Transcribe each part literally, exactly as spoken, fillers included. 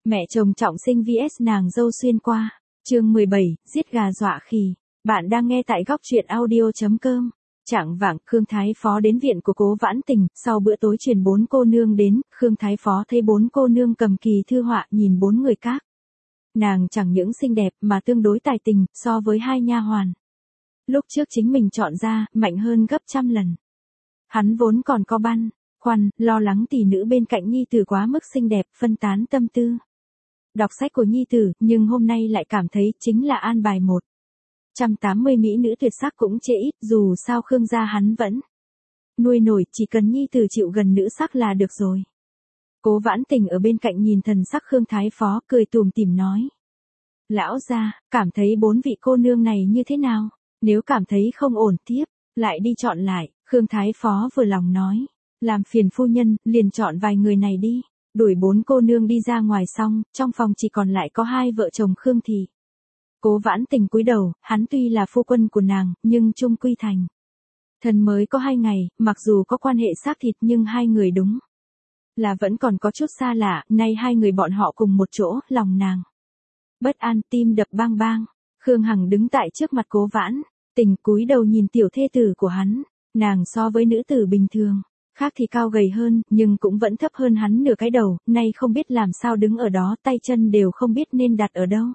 Mẹ chồng trọng sinh vs nàng dâu xuyên qua. Chương mười bảy, giết gà dọa khỉ. Bạn đang nghe tại góc truyện audio chấm com. Chạng vạng, Khương Thái Phó đến viện của Cố Vãn Tình, sau bữa tối truyền bốn cô nương đến, Khương Thái Phó thấy bốn cô nương cầm kỳ thư họa nhìn bốn người các. Nàng chẳng những xinh đẹp mà tương đối tài tình, so với hai nha hoàn lúc trước chính mình chọn ra, mạnh hơn gấp trăm lần. Hắn vốn còn có băn khoăn, lo lắng tỷ nữ bên cạnh nhi tử quá mức xinh đẹp, phân tán tâm tư. Đọc sách của nhi tử, nhưng hôm nay lại cảm thấy chính là an bài một trăm tám mươi mỹ nữ tuyệt sắc cũng chê ít, dù sao Khương gia hắn vẫn nuôi nổi, chỉ cần nhi tử chịu gần nữ sắc là được rồi. Cố Vãn Tình ở bên cạnh nhìn thần sắc Khương Thái Phó, cười tủm tỉm nói: Lão gia, cảm thấy bốn vị cô nương này như thế nào? Nếu cảm thấy không ổn tiếp, lại đi chọn lại. Khương Thái Phó vừa lòng nói: Làm phiền phu nhân, liền chọn vài người này đi. Đuổi bốn cô nương đi ra ngoài xong, trong phòng chỉ còn lại có hai vợ chồng Khương Thị. Cố Vãn Tình cúi đầu, hắn tuy là phu quân của nàng, nhưng chung quy thành thân mới có hai ngày, mặc dù có quan hệ xác thịt nhưng hai người đúng là vẫn còn có chút xa lạ. Nay hai người bọn họ cùng một chỗ, lòng nàng bất an, tim đập bang bang. Khương Hằng đứng tại trước mặt Cố Vãn Tình, cúi đầu nhìn tiểu thê tử của hắn. Nàng so với nữ tử bình thường khác thì cao gầy hơn, nhưng cũng vẫn thấp hơn hắn nửa cái đầu, nay không biết làm sao đứng ở đó, tay chân đều không biết nên đặt ở đâu.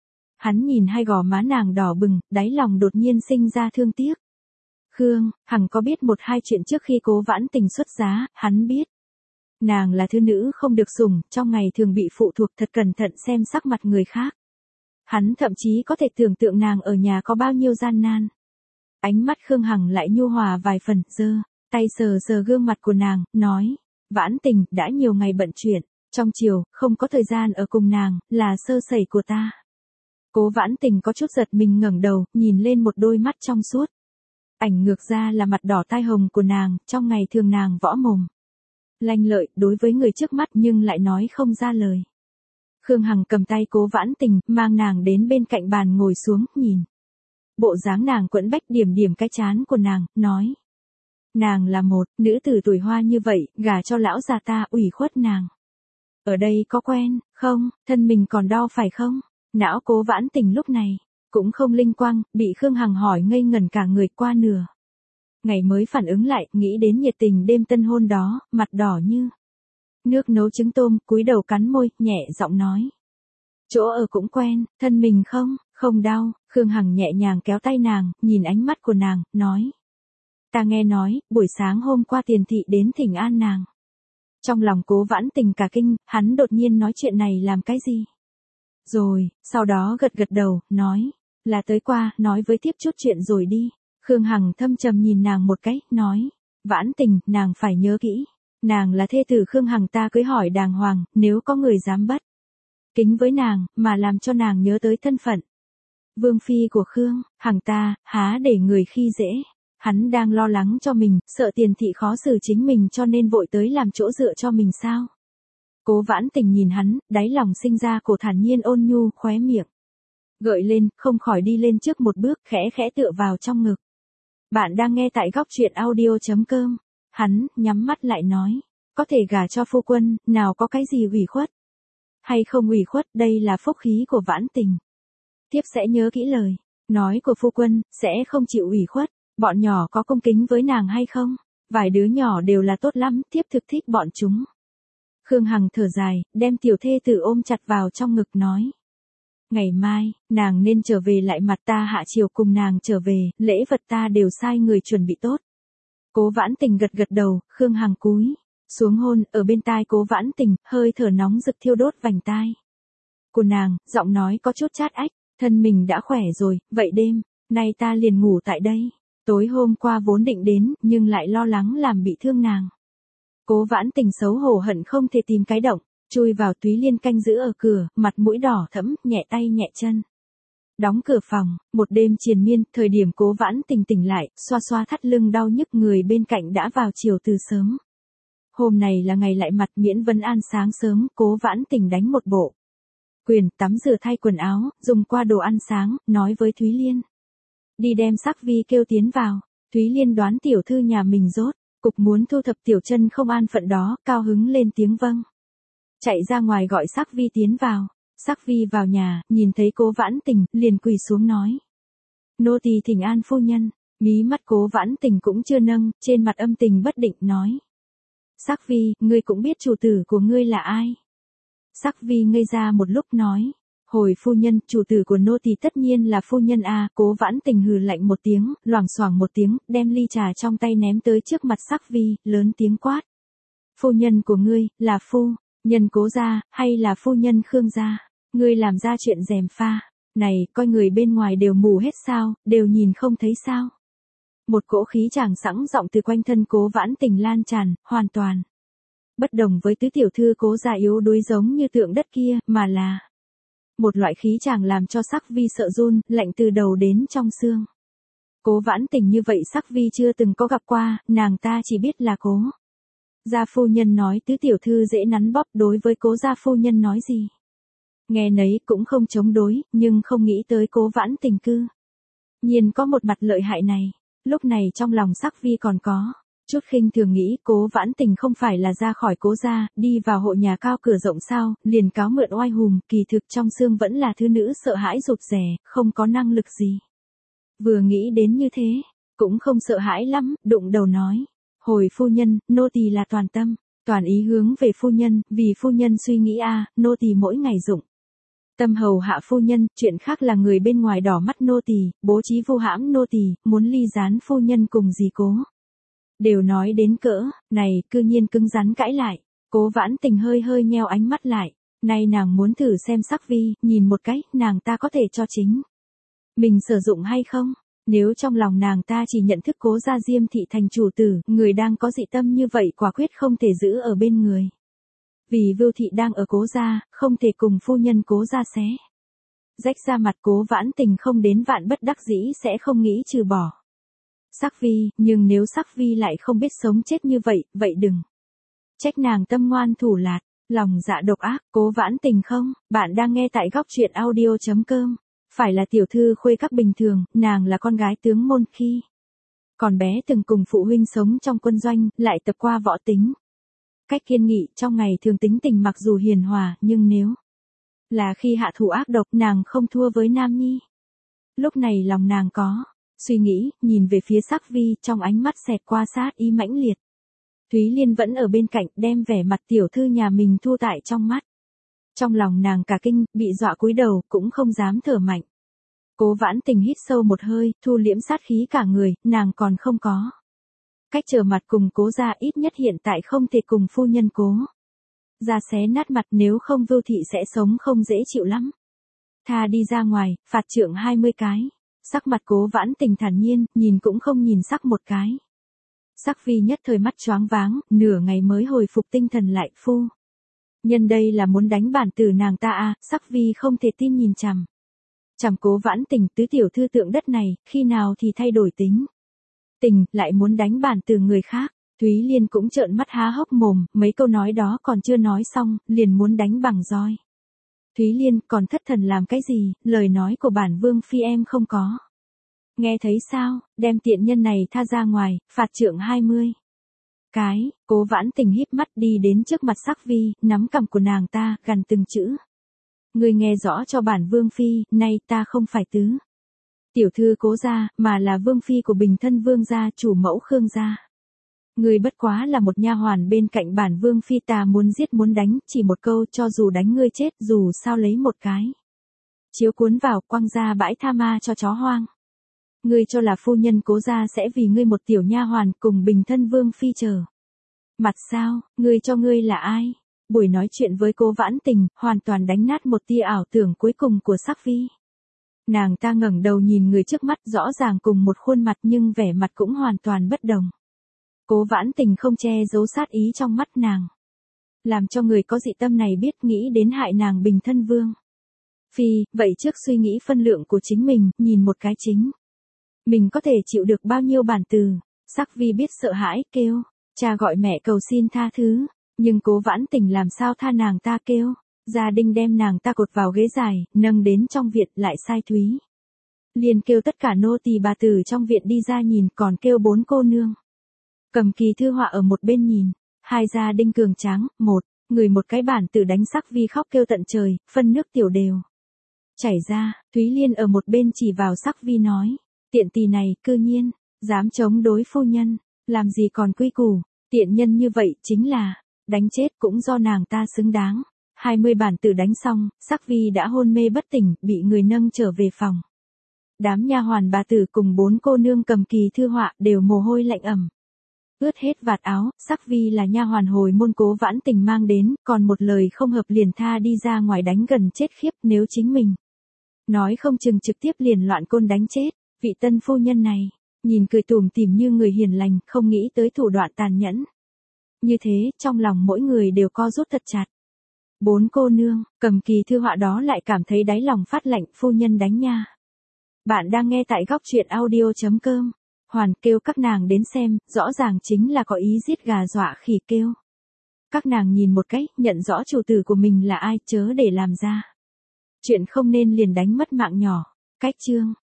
Hắn nhìn hai gò má nàng đỏ bừng, đáy lòng đột nhiên sinh ra thương tiếc. Khương Hằng có biết một hai chuyện trước khi Cố Vãn Tình xuất giá, hắn biết nàng là thư nữ không được sủng, trong ngày thường bị phụ thuộc, thật cẩn thận xem sắc mặt người khác. Hắn thậm chí có thể tưởng tượng nàng ở nhà có bao nhiêu gian nan. Ánh mắt Khương Hằng lại nhu hòa vài phần, giơ tay sờ sờ gương mặt của nàng, nói: Vãn Tình, đã nhiều ngày bận chuyện, trong chiều, không có thời gian ở cùng nàng, là sơ sẩy của ta. Cố Vãn Tình có chút giật mình ngẩng đầu, nhìn lên một đôi mắt trong suốt. Ảnh ngược ra là mặt đỏ tai hồng của nàng, trong ngày thường nàng võ mồm lanh lợi đối với người trước mắt nhưng lại nói không ra lời. Khương Hằng cầm tay Cố Vãn Tình, mang nàng đến bên cạnh bàn ngồi xuống, nhìn bộ dáng nàng quẫn bách, điểm điểm cái trán của nàng, nói: Nàng là một nữ tử tuổi hoa như vậy, gả cho lão già ta, ủy khuất nàng. Ở đây có quen không, thân mình còn đau phải không? Não Cố Vãn Tình lúc này cũng không linh quang, bị Khương Hằng hỏi ngây ngẩn cả người, qua nửa ngày mới phản ứng lại, nghĩ đến nhiệt tình đêm tân hôn đó, mặt đỏ như nước nấu trứng tôm, cúi đầu cắn môi, nhẹ giọng nói: Chỗ ở cũng quen, thân mình không, không đau. Khương Hằng nhẹ nhàng kéo tay nàng, nhìn ánh mắt của nàng, nói: Ta nghe nói, buổi sáng hôm qua Tiền Thị đến thỉnh an nàng. Trong lòng Cố Vãn Tình cả kinh, hắn đột nhiên nói chuyện này làm cái gì? Rồi, sau đó gật gật đầu, nói: Là tới qua, nói với tiếp chút chuyện rồi đi. Khương Hằng thâm trầm nhìn nàng một cái, nói: Vãn Tình, nàng phải nhớ kỹ. Nàng là thê tử Khương Hằng ta cưới hỏi đàng hoàng, nếu có người dám bất kính với nàng, mà làm cho nàng nhớ tới thân phận vương phi của Khương Hằng ta, há để người khi dễ. Hắn đang lo lắng cho mình, sợ Tiền Thị khó xử chính mình cho nên vội tới làm chỗ dựa cho mình sao? Cố Vãn Tình nhìn hắn, đáy lòng sinh ra cổ thản nhiên ôn nhu, khóe miệng gợi lên, không khỏi đi lên trước một bước, khẽ khẽ tựa vào trong ngực. Bạn đang nghe tại góc truyện audio chấm com. Hắn nhắm mắt lại nói: Có thể gả cho phu quân, nào có cái gì ủy khuất hay không ủy khuất, đây là phúc khí của Vãn Tình. Tiếp sẽ nhớ kỹ lời nói của phu quân, sẽ không chịu ủy khuất. Bọn nhỏ có cung kính với nàng hay không? Vài đứa nhỏ đều là tốt lắm, tiếp thực thích bọn chúng. Khương Hằng thở dài, đem tiểu thê tử ôm chặt vào trong ngực, nói: Ngày mai, nàng nên trở về lại mặt ta hạ chiều cùng nàng trở về, lễ vật ta đều sai người chuẩn bị tốt. Cố Vãn Tình gật gật đầu, Khương Hằng cúi xuống hôn, ở bên tai Cố Vãn Tình, hơi thở nóng rực thiêu đốt vành tai của nàng, giọng nói có chút chát ách: Thân mình đã khỏe rồi, vậy đêm nay ta liền ngủ tại đây. Tối hôm qua vốn định đến, nhưng lại lo lắng làm bị thương nàng. Cố Vãn Tình xấu hổ hận không thể tìm cái động chui vào. Túy Liên canh giữ ở cửa, mặt mũi đỏ thẫm, nhẹ tay nhẹ chân đóng cửa phòng. Một đêm triền miên, thời điểm Cố Vãn Tình tỉnh lại, xoa xoa thắt lưng đau nhức, người bên cạnh đã vào chiều từ sớm. Hôm này là ngày lại mặt, miễn vấn an sáng sớm, Cố Vãn Tình đánh một bộ quyền, tắm rửa thay quần áo, dùng qua đồ ăn sáng, nói với Thúy Liên: Đi đem Sắc Vi kêu tiến vào. Thúy Liên đoán tiểu thư nhà mình rốt cục muốn thu thập tiểu chân không an phận đó, cao hứng lên tiếng vâng. chạy ra ngoài gọi Sắc Vi tiến vào. Sắc Vi vào nhà, nhìn thấy Cố Vãn Tình, liền quỳ xuống nói. Nô tỳ thỉnh an phu nhân. Mí mắt Cố Vãn Tình cũng chưa nâng, trên mặt âm tình bất định nói. Sắc Vi, ngươi cũng biết chủ tử của ngươi là ai. Sắc Vi ngây ra một lúc nói. Hồi phu nhân, chủ tử của nô tỳ tất nhiên là phu nhân a. Cố Vãn Tình hừ lạnh một tiếng, loảng xoảng một tiếng, đem ly trà trong tay ném tới trước mặt Sắc Vi, lớn tiếng quát. Phu nhân của ngươi, là phu nhân Cố gia, hay là phu nhân Khương gia? Ngươi làm ra chuyện gièm pha này, coi người bên ngoài đều mù hết sao, đều nhìn không thấy sao? Một cỗ khí chàng sẵn giọng từ quanh thân Cố Vãn Tình lan tràn, hoàn toàn bất đồng với tứ tiểu thư Cố gia yếu đuối giống như tượng đất kia, mà là một loại khí chàng làm cho Sắc Vi sợ run, lạnh từ đầu đến trong xương. Cố Vãn Tình như vậy Sắc Vi chưa từng có gặp qua, nàng ta chỉ biết là Cố gia phu nhân nói tứ tiểu thư dễ nắn bóp, đối với Cố gia phu nhân nói gì nghe nấy cũng không chống đối, nhưng không nghĩ tới Cố Vãn Tình cư nhiên có một mặt lợi hại này. Lúc này trong lòng Sắc Vi còn có chút khinh thường, nghĩ Cố Vãn Tình không phải là ra khỏi Cố gia, đi vào hộ nhà cao cửa rộng sao, liền cáo mượn oai hùng, kỳ thực trong xương vẫn là thứ nữ sợ hãi rụt rè, không có năng lực gì. Vừa nghĩ đến như thế, cũng không sợ hãi lắm, đụng đầu nói. Hồi phu nhân, nô tỳ là toàn tâm, toàn ý hướng về phu nhân, vì phu nhân suy nghĩ a, nô tỳ mỗi ngày dụng tâm hầu hạ phu nhân, chuyện khác là người bên ngoài đỏ mắt nô tỳ, bố trí vu hãm nô tỳ, muốn ly gián phu nhân cùng dì Cố. Đều nói đến cỡ này, cư nhiên cứng rắn cãi lại. Cố Vãn Tình hơi hơi nheo ánh mắt lại, nay nàng muốn thử xem Sắc Vi, nhìn một cái, nàng ta có thể cho chính mình sử dụng hay không. Nếu trong lòng nàng ta chỉ nhận thức Cố gia Diêm thị thành chủ tử, người đang có dị tâm như vậy quả quyết không thể giữ ở bên người. Vì Vưu thị đang ở Cố gia, không thể cùng phu nhân Cố gia xé rách ra mặt. Cố Vãn Tình không đến vạn bất đắc dĩ sẽ không nghĩ trừ bỏ Sắc Vi, nhưng nếu Sắc Vi lại không biết sống chết như vậy, vậy đừng trách nàng tâm ngoan thủ lạt, lòng dạ độc ác. Cố Vãn Tình không, bạn đang nghe tại góc truyện audio chấm com. Phải là tiểu thư khuê các bình thường, nàng là con gái tướng môn khi còn bé từng cùng phụ huynh sống trong quân doanh, lại tập qua võ tính. Cách kiên nghị, trong ngày thường tính tình mặc dù hiền hòa, nhưng nếu là khi hạ thủ ác độc, nàng không thua với Nam Nhi. Lúc này lòng nàng có suy nghĩ, nhìn về phía Sắc Vi, trong ánh mắt xẹt qua sát ý mãnh liệt. Thúy Liên vẫn ở bên cạnh, đem vẻ mặt tiểu thư nhà mình thu tại trong mắt. Trong lòng nàng cả kinh, bị dọa cúi đầu, cũng không dám thở mạnh. Cố Vãn Tình hít sâu một hơi, thu liễm sát khí cả người, nàng còn không có cách trở mặt cùng Cố gia, ít nhất hiện tại không thể cùng phu nhân Cố gia xé nát mặt, nếu không Vưu thị sẽ sống không dễ chịu lắm. Tha đi ra ngoài, phạt trượng hai mươi cái. Sắc mặt Cố Vãn Tình thản nhiên, nhìn cũng không nhìn Sắc một cái. Sắc Vi nhất thời mắt choáng váng, nửa ngày mới hồi phục tinh thần lại. Phu nhân đây là muốn đánh bản tử nàng ta à? Sắc Vi không thể tin nhìn chằm chằm Cố Vãn Tình, tứ tiểu thư tượng đất này, khi nào thì thay đổi tính tình, lại muốn đánh bản tử người khác. Thúy Liên cũng trợn mắt há hốc mồm, mấy câu nói đó còn chưa nói xong, liền muốn đánh bằng roi. Thúy Liên, còn thất thần làm cái gì, lời nói của bản vương phi em không có nghe thấy sao, đem tiện nhân này tha ra ngoài, phạt trượng hai mươi cái. Cố Vãn Tình híp mắt đi đến trước mặt Sắc Vi, nắm cằm của nàng ta, gằn từng chữ. Ngươi nghe rõ cho bản vương phi, nay ta không phải tứ tiểu thư Cố gia, mà là vương phi của bình thân vương gia, chủ mẫu Khương gia. Ngươi bất quá là một nha hoàn bên cạnh bản vương phi, ta muốn giết muốn đánh, chỉ một câu, cho dù đánh ngươi chết, dù sao lấy một cái chiếu cuốn vào, quăng ra bãi tha ma cho chó hoang. Ngươi cho là phu nhân Cố gia sẽ vì ngươi một tiểu nha hoàn cùng bình thân vương phi chờ mặt sao? Ngươi cho ngươi là ai? Buổi nói chuyện với Cố Vãn Tình, hoàn toàn đánh nát một tia ảo tưởng cuối cùng của Sắc Vi. Nàng ta ngẩng đầu nhìn người trước mắt, rõ ràng cùng một khuôn mặt nhưng vẻ mặt cũng hoàn toàn bất đồng. Cố Vãn Tình không che giấu sát ý trong mắt nàng, làm cho người có dị tâm này biết nghĩ đến hại nàng bình thân vương phi. Vậy trước suy nghĩ phân lượng của chính mình, nhìn một cái chính mình có thể chịu được bao nhiêu bản từ. Sắc Vi biết sợ hãi, kêu cha gọi mẹ cầu xin tha thứ, nhưng Cố Vãn Tình làm sao tha nàng ta, kêu gia đình đem nàng ta cột vào ghế dài, nâng đến trong viện, lại sai Thúy Liên kêu tất cả nô tỳ bà tử trong viện đi ra nhìn, còn kêu bốn cô nương cầm kỳ thư họa ở một bên nhìn. Hai gia đình cường tráng, một người một cái bản tử đánh Sắc Vi khóc kêu tận trời, phân nước tiểu đều chảy ra. Thúy Liên ở một bên chỉ vào Sắc Vi nói, tiện tỳ này, cư nhiên dám chống đối phu nhân, làm gì còn quy củ, tiện nhân như vậy chính là đánh chết cũng do nàng ta xứng đáng. hai mươi bản tử đánh xong, Sắc Vi đã hôn mê bất tỉnh, bị người nâng trở về phòng. Đám nha hoàn bà tử cùng bốn cô nương cầm kỳ thư họa đều mồ hôi lạnh ẩm ướt hết vạt áo. Sắc Vi là nha hoàn hồi môn Cố Vãn Tình mang đến, còn một lời không hợp liền tha đi ra ngoài đánh gần chết khiếp, nếu chính mình nói không chừng trực tiếp liền loạn côn đánh chết. Vị tân phu nhân này nhìn cười tủm tỉm như người hiền lành, không nghĩ tới thủ đoạn tàn nhẫn như thế, trong lòng mỗi người đều co rút thật chặt. Bốn cô nương cầm kỳ thư họa đó lại cảm thấy đáy lòng phát lạnh, phu nhân đánh nha. Bạn đang nghe tại góc truyện audio chấm com. Hoàn kêu các nàng đến xem, rõ ràng chính là có ý giết gà dọa khỉ kêu. Các nàng nhìn một cái, nhận rõ chủ tử của mình là ai, chớ để làm ra chuyện không nên liền đánh mất mạng nhỏ. Cách chương